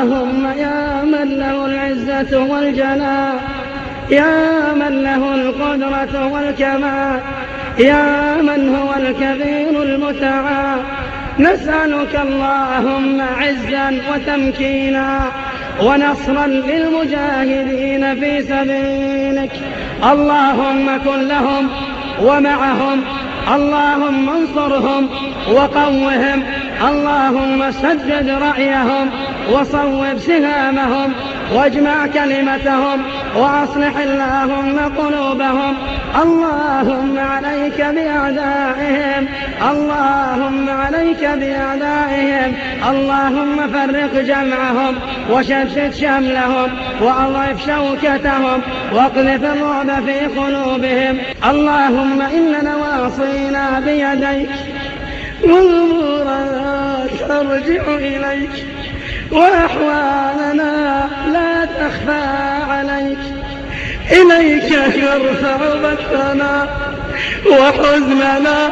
اللهم يا من له العزة والجلال، يا من له القدرة والكمال، يا من هو الكبير المتعال، نسألك اللهم عزا وتمكينا ونصرا للمجاهدين في سبيلك. اللهم كن لهم ومعهم، اللهم انصرهم وقوهم، اللهم سدد رأيهم وصوب سهامهم واجمع كلمتهم وأصلح اللهم قلوبهم. اللهم عليك بأعدائهم، اللهم عليك بأعدائهم، اللهم فرق جمعهم وشتت شملهم وأضعف شوكتهم واقذف الرعب في قلوبهم. اللهم إن نواصينا بيديك وأمورنا ترجع إليك وأحوالنا لا تخفى عليك. إليك نرفع بثنا وحزننا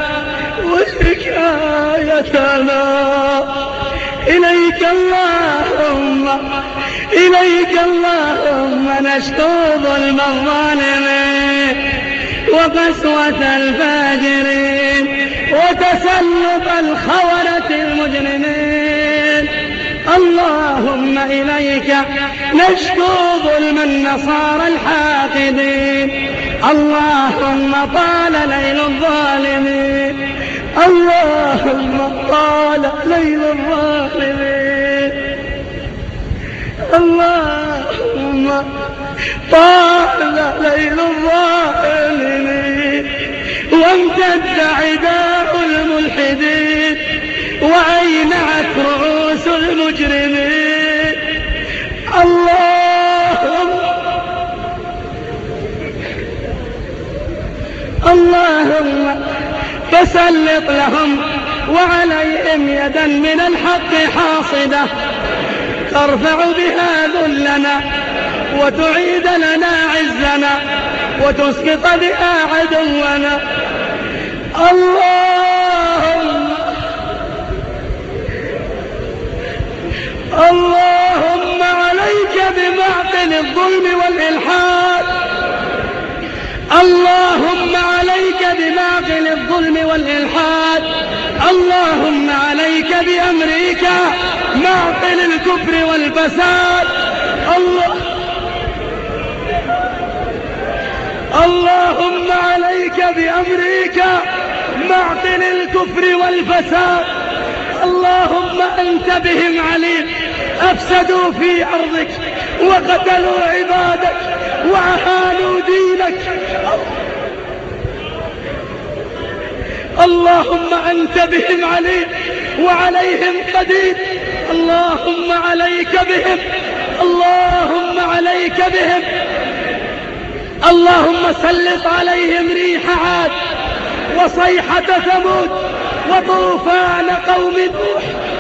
وشكايتنا، إليك اللهم، إليك اللهم نشكو ظلم الظالمين وقسوة الفاجرين وتسلط الخونة المجرمين. اللهم إليك نشكو ظلم النصارى الحاقدين. اللهم طال ليل الظالمين، اللهم طال ليل الظالمين، اللهم طال ليل الظالمين وامتد عداء الملحدين وأينعت رؤوس المجرمين. اللهم فسلط لهم وعليهم يدا من الحق حاصدة ترفع بها ذلنا وتعيد لنا عزنا وتسقط بها عدونا. اللهم عليك بمعقل الظلم والإلحاد، اللهم عليك بمعقل الظلم والإلحاد، اللهم عليك بأمريكا معقل الكفر والفساد. اللهم عليك بأمريكا معقل الكفر والفساد. اللهم أنت بهم عليم، أفسدوا في أرضك وقتلوا عبادك وأهانوا دينك. اللهم أنت بهم عليم وعليهم قدير. اللهم عليك بهم، اللهم عليك بهم. اللهم سلط عليهم ريح عاد وصيحة ثمود وطوفان قوم نوح.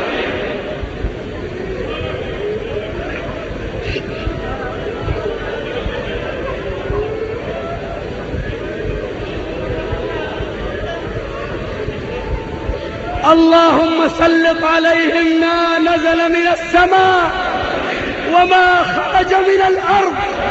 اللهم سلط عليهم ما نزل من السماء وما خرج من الأرض.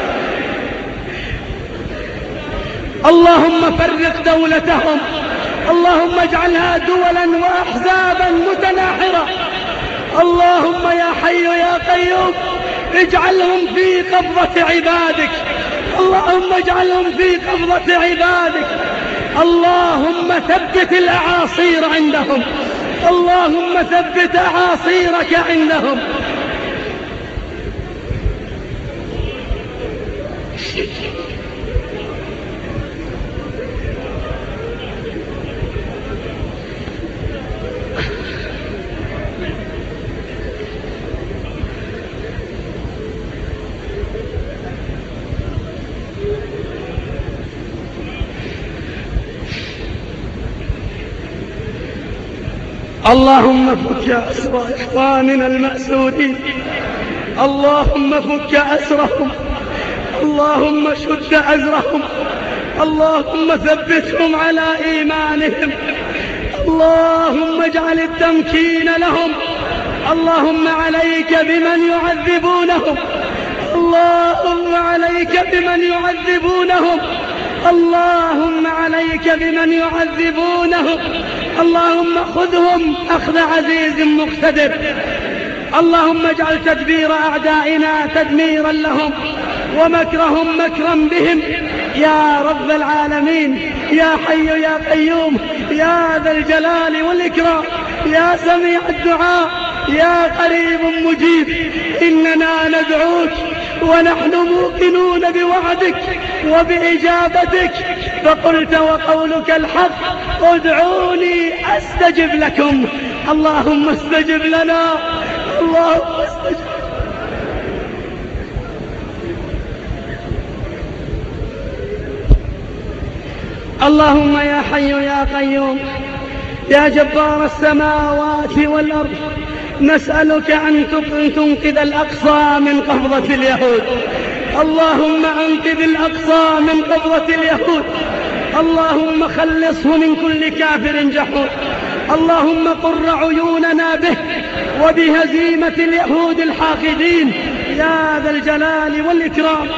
اللهم فرق دولتهم، اللهم اجعلها دولا وأحزابا متناحرة. اللهم يا حي يا قيوم اجعلهم في قبضة عبادك، اللهم اجعلهم في قبضة عبادك. اللهم ثبت الأعاصير عندهم، اللهم ثبت أعاصيرك عندهم. اللهم فك أسر إخواننا المأسورين، اللهم فك أسرهم، اللهم شد أزرهم، اللهم ثبتهم على إيمانهم، اللهم اجعل التمكين لهم، اللهم عليك بمن يعذبونهم، اللهم عليك بمن يعذبونهم، اللهم عليك بمن يعذبونهم، اللهم خذهم أخذ عزيز مقتدر. اللهم اجعل تدبير أعدائنا تدميرا لهم ومكرهم مكرا بهم يا رب العالمين، يا حي يا قيوم، يا ذا الجلال والإكرام، يا سميع الدعاء، يا قريب مجيب. إننا ندعوك ونحن موقنون بوعدك وبإجابتك، فقلت وقولك الحق ادعوني أستجب لكم. اللهم استجب لنا، اللهم استجب. اللهم يا حي يا قيوم يا جبار السماوات والأرض، نسألك أن تنقذ الأقصى من قبضة اليهود. اللهم أنقذ الأقصى من قبضة اليهود، اللهم خلصه من كل كافر جحود. اللهم قر عيوننا به وبهزيمة اليهود الحاقدين يا ذا الجلال والإكرام.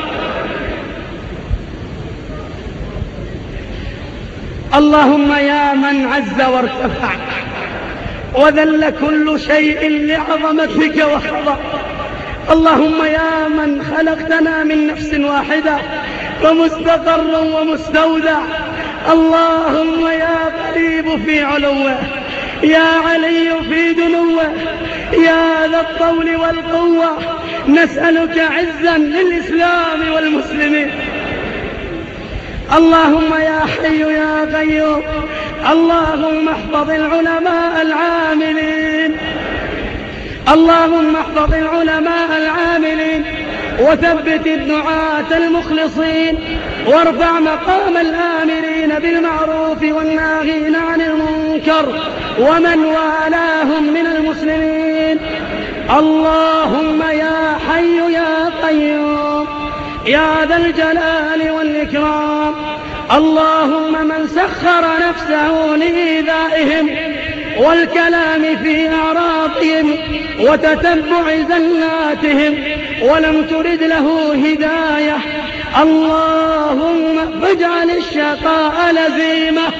اللهم يا من عز وارتفع وذل كل شيء لعظمتك وخضع، اللهم يا من خلقتنا من نفس واحدة ومستقر ومستودع، اللهم يا قريب في علوه، يا علي في دنوه، يا ذا الطول والقوة، نسألك عزا للإسلام والمسلمين. اللهم يا حي يا قيوم، اللهم احفظ العلماء العاملين، اللهم احفظ العلماء العاملين وثبت الدعاة المخلصين، وارفع مقام الآمرين بالمعروف والناهين عن المنكر ومن والاهم من المسلمين. اللهم يا حي يا قيوم يا ذا الجلال والإكرام، اللهم من سخر نفسه لإيذائهم والكلام في أعراضهم وتتبع زلاتهم ولم ترد له هداية، اللهم اجعل الشقاء لزيمة،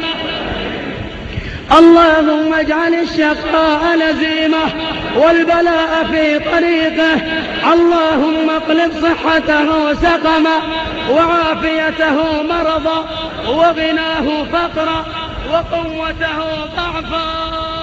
اللهم اجعل الشقاء لزيمة والبلاء في طريقه، اللهم اقلب صحته سقما وعافيته مرضا وغناه فقرا وقوته ضعفا.